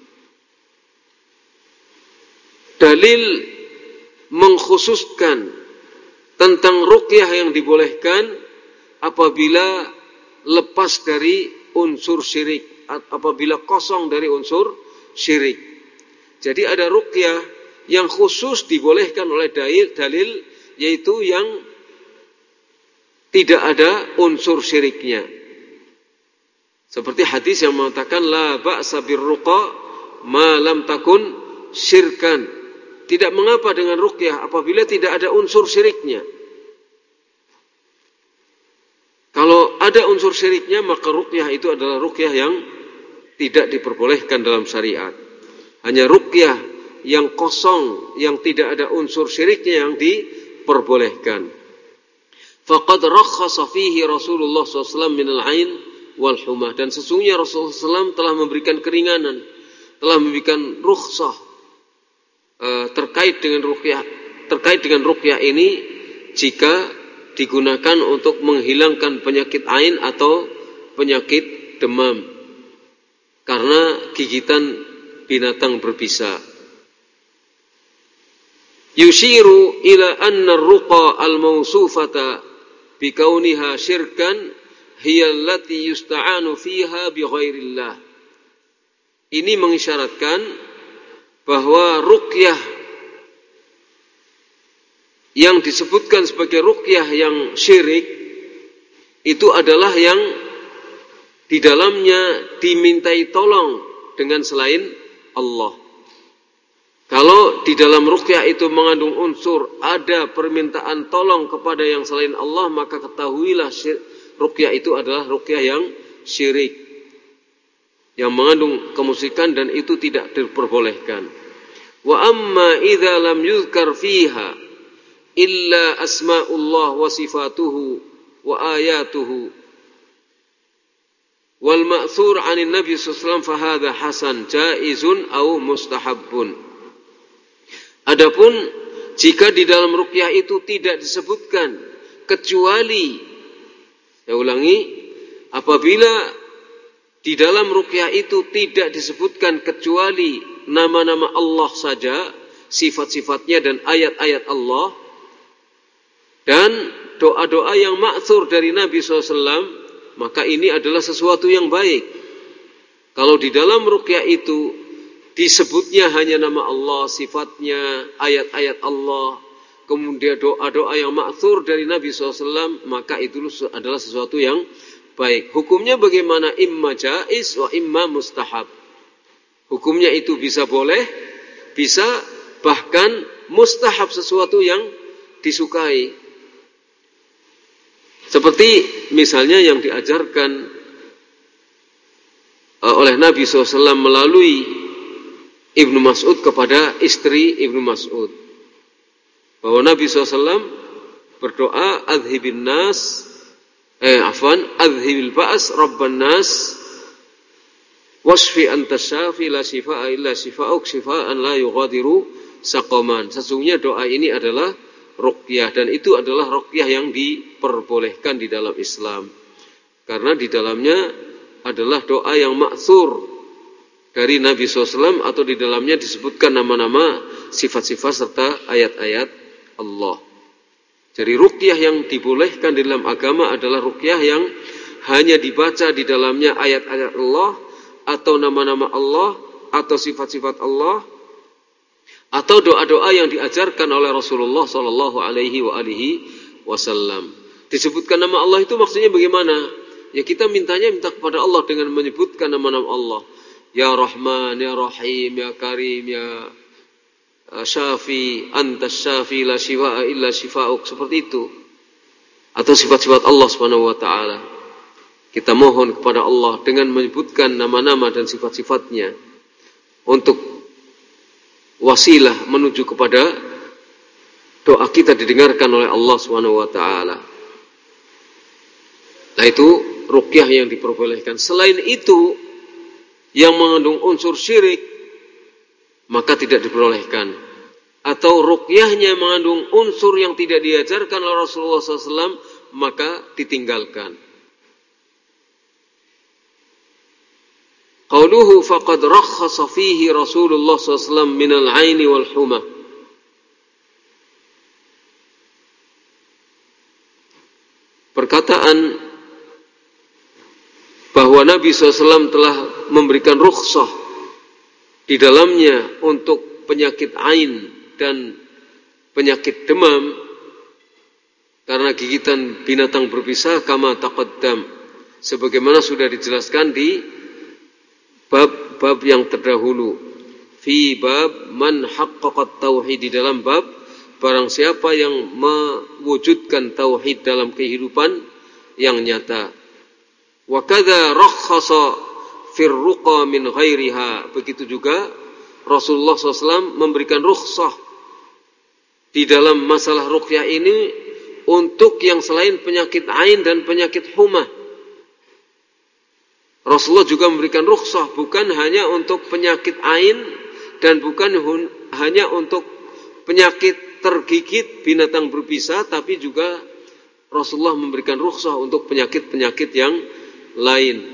Speaker 1: Dalil mengkhususkan tentang ruqyah yang dibolehkan apabila lepas dari unsur syirik, apabila kosong dari unsur syirik. Jadi ada ruqyah yang khusus dibolehkan oleh dalil, dalil yaitu yang tidak ada unsur syiriknya. Seperti hadis yang mengatakan la ba'sa birruqa ma lam takun syirkan. Tidak mengapa dengan ruqyah apabila tidak ada unsur syiriknya. Kalau ada unsur syiriknya maka ruqyah itu adalah ruqyah yang tidak diperbolehkan dalam syariat. Hanya ruqyah yang kosong, yang tidak ada unsur syiriknya yang diperbolehkan. Faqad rakhasa fihi Rasulullah shallallahu alaihi wasallam min al-'ain wal humah. Dan sesungguhnya Rasulullah shallallahu alaihi wasallam telah memberikan keringanan, telah memberikan rukhsah uh, terkait dengan ruqyah, terkait dengan ruqyah ini jika digunakan untuk menghilangkan penyakit ain atau penyakit demam karena gigitan binatang berbisa. Yushiru ila anna ar-ruqa al-mawsufata bikauniha syirkan hiya allati yusta'anu fiha bi ghairillah. Ini mengisyaratkan bahwa ruqyah yang disebutkan sebagai ruqyah yang syirik itu adalah yang di dalamnya dimintai tolong dengan selain Allah. Kalau di dalam ruqyah itu mengandung unsur ada permintaan tolong kepada yang selain Allah, maka ketahuilah ruqyah itu adalah ruqyah yang syirik, yang mengandung kemusyrikan dan itu tidak diperbolehkan. Wa amma idza lam yuzkar fiha illa asma'ullah wa sifatuhu wa ayatuhu wal ma'thur 'anil nabi sallallahu alaihi wasallam fa hadha hasan jaizun aw mustahabbun. Adapun jika di dalam ruqyah itu tidak disebutkan kecuali, saya ulangi, apabila di dalam ruqyah itu tidak disebutkan kecuali nama-nama Allah saja, sifat-sifatnya dan ayat-ayat Allah, dan doa-doa yang ma'thur dari Nabi shallallahu alaihi wasallam, maka ini adalah sesuatu yang baik. Kalau di dalam ruqyah itu disebutnya hanya nama Allah, sifatnya, ayat-ayat Allah, kemudian doa-doa yang ma'thur dari Nabi shallallahu alaihi wasallam, maka itu adalah sesuatu yang baik. Hukumnya bagaimana? Imma jaiz wa imma mustahab. Hukumnya itu bisa boleh, bisa bahkan mustahab, sesuatu yang disukai. Seperti misalnya yang diajarkan oleh Nabi shallallahu alaihi wasallam melalui Ibnu Mas'ud kepada istri Ibnu Mas'ud, bahwa Nabi shallallahu alaihi wasallam berdoa adhibin nas eh afwan adhibil ba's rabban nas wasfi anta syafi la shifaa illa shifaa'uk shifaan la yughadiru saqaman. Sesungguhnya doa ini adalah ruqyah dan itu adalah ruqyah yang diperbolehkan di dalam Islam karena di dalamnya adalah doa yang ma'thur dari Nabi shallallahu alaihi wasallam atau di dalamnya disebutkan nama-nama, sifat-sifat serta ayat-ayat Allah. Jadi ruqyah yang dibolehkan di dalam agama adalah ruqyah yang hanya dibaca di dalamnya ayat-ayat Allah atau nama-nama Allah atau sifat-sifat Allah atau doa-doa yang diajarkan oleh Rasulullah sallallahu alaihi wa alihi wasallam. Disebutkan nama Allah itu maksudnya bagaimana? Ya kita mintanya minta kepada Allah dengan menyebutkan nama-nama Allah. Ya Rahman, Ya Rahim, Ya Karim, Ya Syafi, Anta Syafi, La Shifaa illa Shifa'uk, seperti itu. Atau sifat-sifat Allah subhanahu wa ta'ala. Kita mohon kepada Allah dengan menyebutkan nama-nama dan sifat-sifatnya untuk wasilah menuju kepada doa kita didengarkan oleh Allah subhanahu wa ta'ala. Nah itu ruqyah yang diperbolehkan. Selain itu yang mengandung unsur syirik maka tidak diperbolehkan. Atau ruqyahnya mengandung unsur yang tidak diajarkan oleh Rasulullah shallallahu alaihi wasallam maka ditinggalkan. Qauluhu faqad rakhasa fihi Rasulullah sallallahu alaihi wasallam minal aini wal huma. Perkataan bahwa Nabi shallallahu alaihi wasallam telah memberikan rukhsah di dalamnya untuk penyakit ain dan penyakit demam karena gigitan binatang berbisa, kama taqaddam, sebagaimana sudah dijelaskan di bab-bab yang terdahulu. Fi bab man haqqaqat tauhid, di dalam bab barang siapa yang mewujudkan tauhid dalam kehidupan yang nyata. Wa kadza rakhasa fir ruqa min ghairiha, begitu juga Rasulullah shallallahu alaihi wasallam memberikan rukhsah di dalam masalah ruqyah ini untuk yang selain penyakit ain dan penyakit huma. Rasulullah juga memberikan rukhsah bukan hanya untuk penyakit ain dan bukan hun, hanya untuk penyakit tergigit binatang berbisa, tapi juga Rasulullah memberikan rukhsah untuk penyakit-penyakit yang lain.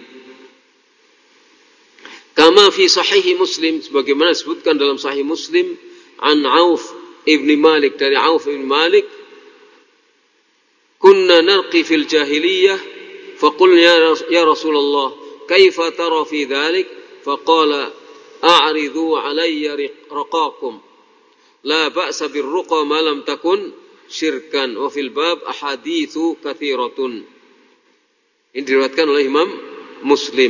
Speaker 1: Kama fi sahih Muslim, sebagaimana disebutkan dalam sahih Muslim, an Auf ibn Malik, dari Auf ibn Malik, kunna narqi fil jahiliyah faqulna ya Rasulullah kaifa tara fi dhalik, faqala a'ridhu alayya raqakum la ba'sa birruqa ma lam takun syirkan, wa fil bab ahaditsu katsiratun. Ini diriwayatkan oleh Imam Muslim.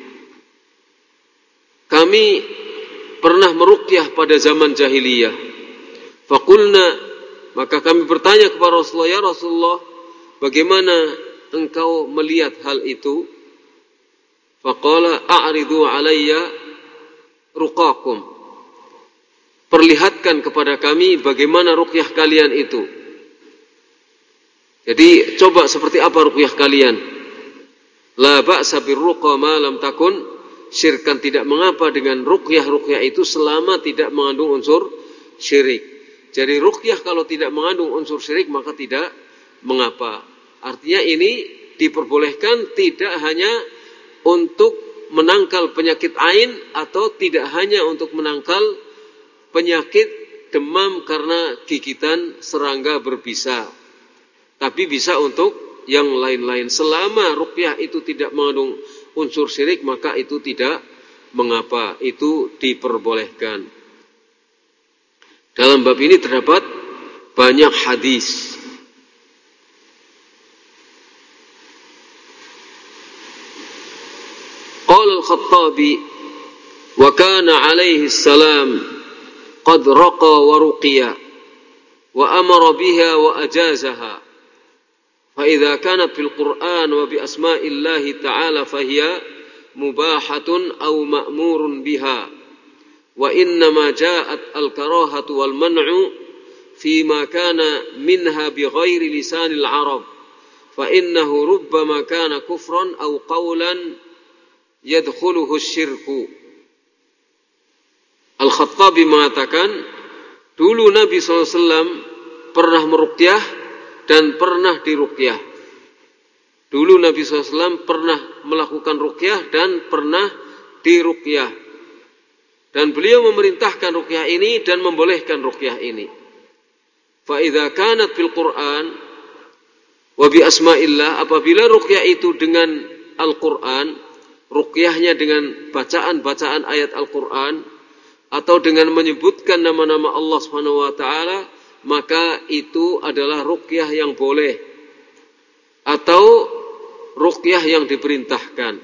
Speaker 1: Kami pernah meruqyah pada zaman jahiliyah. Faqulna, maka kami bertanya kepada Rasulullah, ya Rasulullah, bagaimana engkau melihat hal itu? Faqala a'ridu alayya ruqakum, perlihatkan kepada kami bagaimana ruqyah kalian itu. Jadi coba seperti apa ruqyah kalian. La ba'sa birruqa ma lam takun syirkan, tidak mengapa dengan ruqyah-ruqyah itu selama tidak mengandung unsur syirik. Jadi ruqyah kalau tidak mengandung unsur syirik maka tidak mengapa. Artinya ini diperbolehkan tidak hanya untuk menangkal penyakit ain atau tidak hanya untuk menangkal penyakit demam karena gigitan serangga berbisa, tapi bisa untuk yang lain-lain. Selama ruqyah itu tidak mengandung unsur syirik maka itu tidak mengapa, itu diperbolehkan. Dalam bab ini terdapat banyak hadis. Qala al-Khattabi wa kana alaihi salam qad raqa wa ruqiya wa amara biha wa ajazaha, fa idza kanat fil Qur'an wa bi asma'illahi ta'ala fa hiya mubahatun aw ma'murun biha, wa inna ma ja'at al-karahatu wal man'u fi ma kana minha bi ghairi lisanil arab, fa innahu rubbama kana kufran aw qawlan yadkhuluhu syirku. Al-Khattabi mengatakan, dulu Nabi shallallahu alaihi wasallam pernah meruqyah dan pernah diruqyah. Dulu Nabi shallallahu alaihi wasallam pernah melakukan ruqyah dan pernah diruqyah. Dan beliau memerintahkan ruqyah ini dan membolehkan ruqyah ini. Fa idza kanat fil Qur'an wa bi asma'illah, apabila ruqyah itu dengan Al-Qur'an, ruqyahnya dengan bacaan-bacaan ayat Al-Qur'an atau dengan menyebutkan nama-nama Allah Subhanahu wa taala, maka itu adalah ruqyah yang boleh atau ruqyah yang diperintahkan.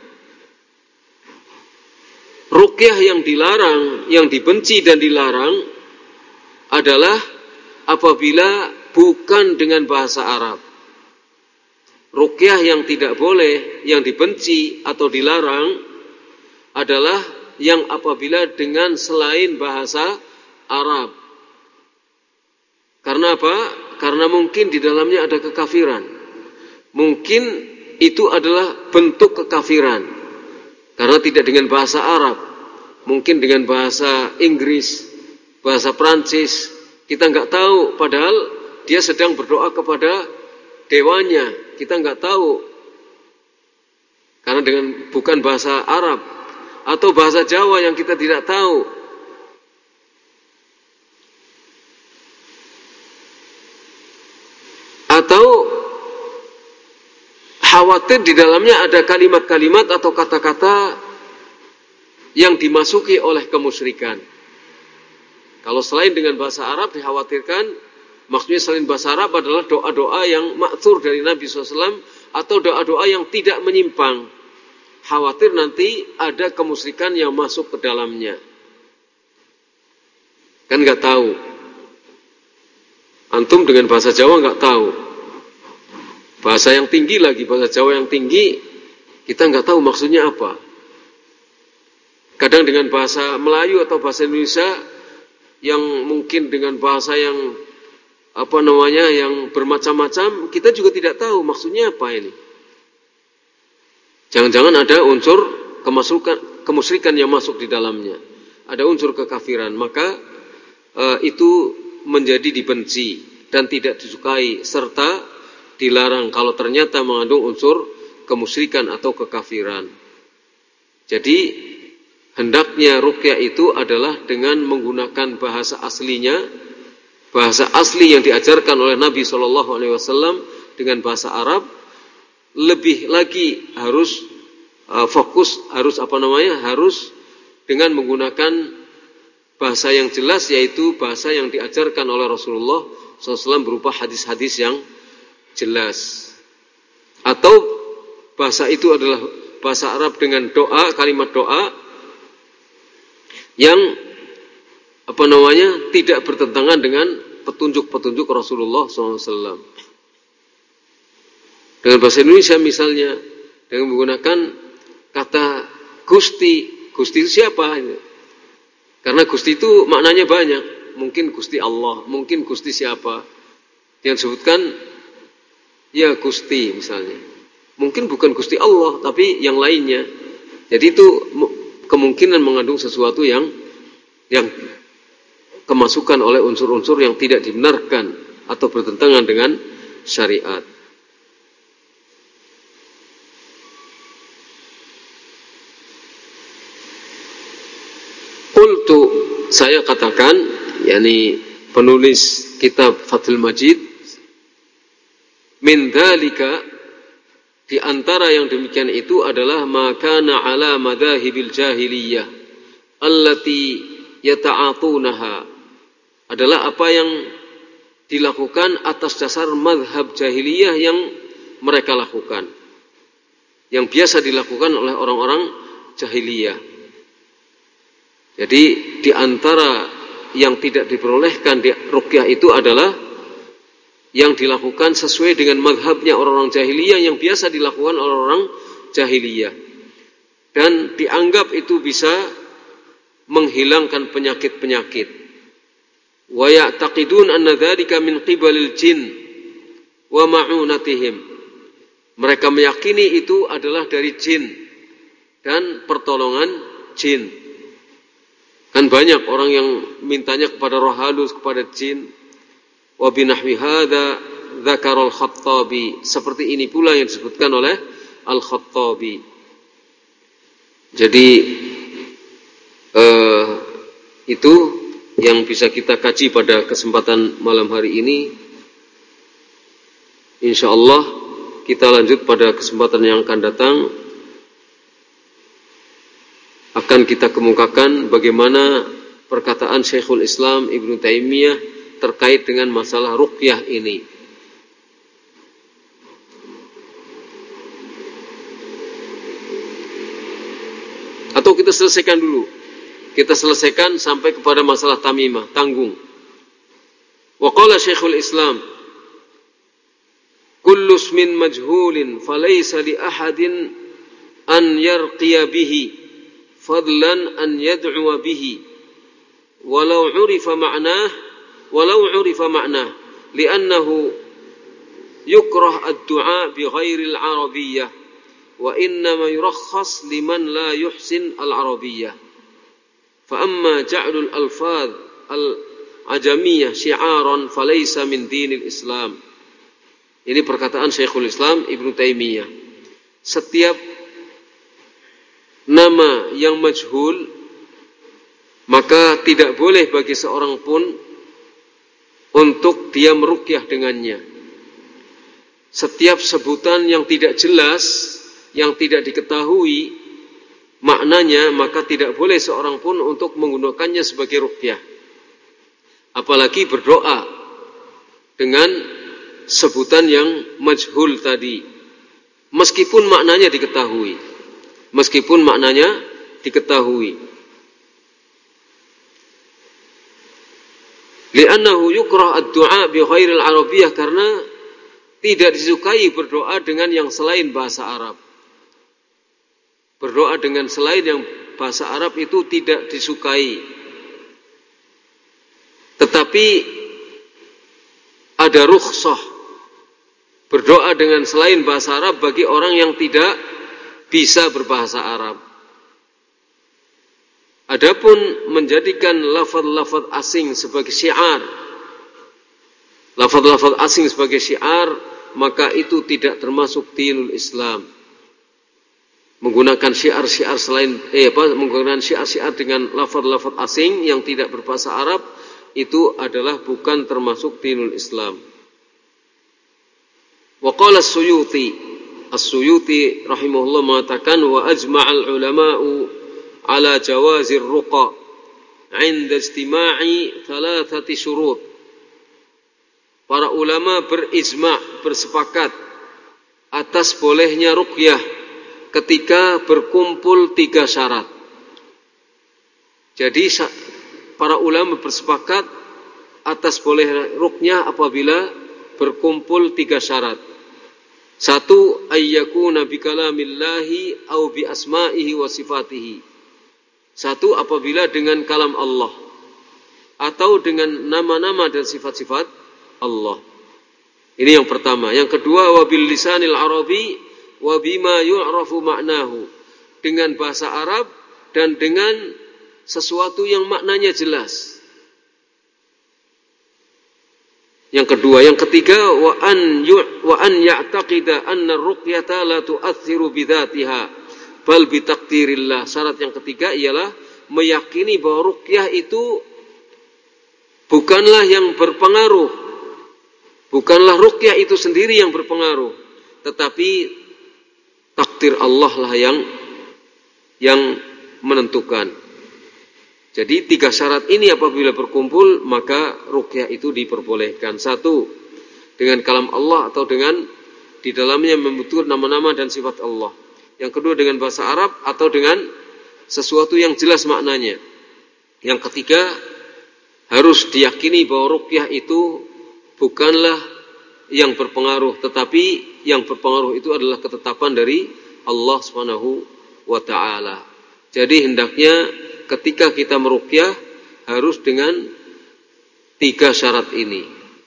Speaker 1: Ruqyah yang dilarang, yang dibenci dan dilarang adalah apabila bukan dengan bahasa Arab. Ruqyah yang tidak boleh, yang dibenci atau dilarang adalah yang apabila dengan selain bahasa Arab. Karena apa? Karena mungkin di dalamnya ada kekafiran. Mungkin itu adalah bentuk kekafiran. Karena tidak dengan bahasa Arab. Mungkin dengan bahasa Inggris, bahasa Prancis. Kita nggak tahu, padahal dia sedang berdoa kepada dewanya. Kita nggak tahu. Karena dengan bukan bahasa Arab. atau bahasa Jawa yang kita tidak tahu. Atau khawatir di dalamnya ada kalimat-kalimat atau kata-kata yang dimasuki oleh kemusyrikan. Kalau selain dengan bahasa Arab dikhawatirkan, maksudnya selain bahasa Arab adalah doa-doa yang ma'thur dari Nabi shallallahu alaihi wasallam atau doa-doa yang tidak menyimpang. Khawatir nanti ada kemusyrikan yang masuk ke dalamnya. Kan nggak tahu. Antum dengan bahasa Jawa nggak tahu. Bahasa yang tinggi lagi, bahasa Jawa yang tinggi, kita nggak tahu maksudnya apa. Kadang dengan bahasa Melayu atau bahasa Indonesia yang mungkin dengan bahasa yang apa namanya yang bermacam-macam, kita juga tidak tahu maksudnya apa ini. Jangan-jangan ada unsur kemasukan, kemusyrikan yang masuk di dalamnya. Ada unsur kekafiran, maka uh, itu menjadi dibenci dan tidak disukai serta dilarang kalau ternyata mengandung unsur kemusyrikan atau kekafiran. Jadi hendaknya ruqyah itu adalah dengan menggunakan bahasa aslinya, bahasa asli yang diajarkan oleh Nabi shallallahu alaihi wasallam dengan bahasa Arab. Lebih lagi harus uh, fokus, harus apa namanya, harus dengan menggunakan bahasa yang jelas, yaitu bahasa yang diajarkan oleh Rasulullah shallallahu alaihi wasallam berupa hadis-hadis yang jelas. Atau bahasa itu adalah bahasa Arab dengan doa, kalimat doa yang apa namanya tidak bertentangan dengan petunjuk-petunjuk Rasulullah shallallahu alaihi wasallam. Dengan bahasa Indonesia misalnya, dengan menggunakan kata Gusti. Gusti itu siapa? Karena Gusti itu maknanya banyak. Mungkin Gusti Allah, mungkin Gusti siapa. Yang disebutkan, ya Gusti misalnya. Mungkin bukan Gusti Allah, tapi yang lainnya. Jadi itu kemungkinan mengandung sesuatu yang yang kemasukan oleh unsur-unsur yang tidak dibenarkan atau bertentangan dengan syariat. Qultu, saya katakan, yakni penulis kitab Fathul Majid, min dzalika, di antara yang demikian itu adalah makana ala madhahibil jahiliyah allati yata'atunaha, adalah apa yang dilakukan atas dasar madhab jahiliyah yang mereka lakukan, yang biasa dilakukan oleh orang-orang jahiliyah. Jadi di antara yang tidak diperolehkan di ruqyah itu adalah yang dilakukan sesuai dengan mazhabnya orang-orang jahiliyah yang biasa dilakukan oleh orang jahiliyah. Dan dianggap itu bisa menghilangkan penyakit-penyakit. Wa ya'taqidun anna dzalika min qibalil jin wa ma'unatihim. Mereka meyakini itu adalah dari jin dan pertolongan jin. Kan banyak orang yang mintanya kepada roh halus, kepada jin. Wa binahwi hadza dzakara al-Khattabi. Seperti ini pula yang disebutkan oleh Al-Khattabi. Jadi eh, itu yang bisa kita kaji pada kesempatan malam hari ini. Insyaallah kita lanjut pada kesempatan yang akan datang. Akan kita kemukakan bagaimana perkataan Syekhul Islam Ibnu Taimiyah terkait dengan masalah ruqyah ini. Atau kita selesaikan dulu. Kita selesaikan sampai kepada masalah tamimah, tanggung. Wa qala Syekhul Islam, kullu ismin majhulin falaysa li ahadin an yarqiya bihi fadlan an yad'uwa bihi walau 'urifa ma'nah walau 'urifa ma'nah li'annahu yukrah ad-du'a bi ghairi al-arabiyyah wa innama yurakhas liman la yuhsin al-arabiyyah fa amma ja'lul alfaz al-ajamiyyah syi'aran falaysa min dinil Islam. Ini perkataan Syekhul Islam Ibnu Taimiyah. Setiap nama yang majhul, maka tidak boleh bagi seorang pun untuk dia meruqyah dengannya. Setiap sebutan yang tidak jelas, yang tidak diketahui maknanya, maka tidak boleh seorang pun untuk menggunakannya sebagai ruqyah. Apalagi berdoa dengan sebutan yang majhul tadi, meskipun maknanya diketahui, meskipun maknanya diketahui. Li'annahu yukrah ad-du'a bi ghairil arabiyyah, karena tidak disukai berdoa dengan yang selain bahasa Arab. Berdoa dengan selain yang bahasa Arab itu tidak disukai. Tetapi ada rukhsah berdoa dengan selain bahasa Arab bagi orang yang tidak bisa berbahasa Arab. Adapun menjadikan lafaz-lafaz asing sebagai syiar, lafaz-lafaz asing sebagai syiar, maka itu tidak termasuk dinul Islam. Menggunakan syiar-syiar selain eh apa menggunakan syiar-syiar dengan lafaz-lafaz asing yang tidak berbahasa Arab, itu adalah bukan termasuk dinul Islam. Wa qala as-Suyuti, as-Suyuti rahimahullah mengatakan, wa ajma'al ulama'u ala jawazir ruqa 'inda ijtima'i thalathati syurut. Para ulama berijma', bersepakat atas bolehnya ruqyah ketika berkumpul tiga syarat. Jadi para ulama bersepakat atas boleh ruqyah apabila berkumpul tiga syarat. Satu, ayyakuna bi kalamillahi au bi asma'ihi wa sifatihi. Satu, apabila dengan kalam Allah atau dengan nama-nama dan sifat-sifat Allah. Ini yang pertama. Yang kedua, wa bil lisanil arabi wa bima yu'rafu ma'nahu. Dengan bahasa Arab dan dengan sesuatu yang maknanya jelas. Yang kedua, yang ketiga, wa an yu' wa an ya'taqida anna ar-ruqyata la tu'athiru bidzatiha bal bi taqdirillah. Syarat yang ketiga ialah meyakini bahwa ruqyah itu bukanlah yang berpengaruh, bukanlah ruqyah itu sendiri yang berpengaruh, tetapi takdir Allah lah yang yang menentukan. Jadi tiga syarat ini apabila berkumpul, maka ruqyah itu diperbolehkan. Satu, dengan kalam Allah atau dengan di dalamnya membutuhkan nama-nama dan sifat Allah. Yang kedua, dengan bahasa Arab atau dengan sesuatu yang jelas maknanya. Yang ketiga, harus diyakini bahwa ruqyah itu bukanlah yang berpengaruh, tetapi yang berpengaruh itu adalah ketetapan dari Allah Subhanahu wa taala. Jadi hendaknya ketika kita meruqyah harus dengan tiga syarat ini.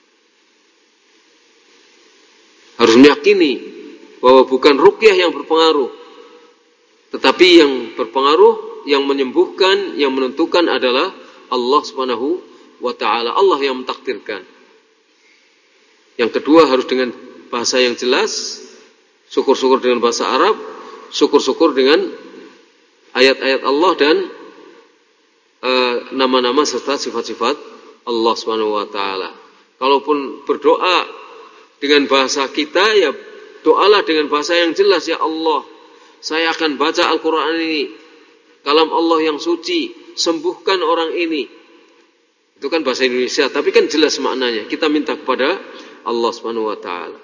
Speaker 1: Harus meyakini bahwa bukan ruqyah yang berpengaruh, tetapi yang berpengaruh, yang menyembuhkan, yang menentukan adalah Allah Subhanahu wa taala. Allah yang mentakdirkan. Yang kedua, harus dengan bahasa yang jelas. Syukur-syukur dengan bahasa Arab, syukur-syukur dengan ayat-ayat Allah dan nama-nama serta sifat-sifat Allah Subhanahu wa taala. Kalaupun berdoa dengan bahasa kita, ya doalah dengan bahasa yang jelas. Ya Allah, saya akan baca Al-Qur'an ini, kalam Allah yang suci, sembuhkan orang ini. Itu kan bahasa Indonesia, tapi kan jelas maknanya. Kita minta kepada Allah Subhanahu wa taala.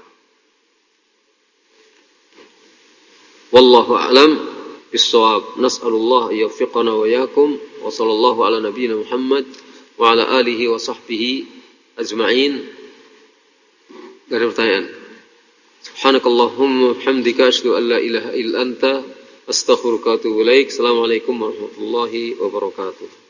Speaker 1: Wallahu a'lam bis-shawab. Nas'alullah yuwaffiqana wa iyyakum. Wa sallallahu ala nabiyyina Muhammad wa ala alihi wa sahbihi ajma'in. Gak ada pertanyaan. Subhanakallahumma bihamdika asyhadu an la ilaha illa anta astaghfiruka wa atubu ilaik. Assalamualaikum warahmatullahi wabarakatuh.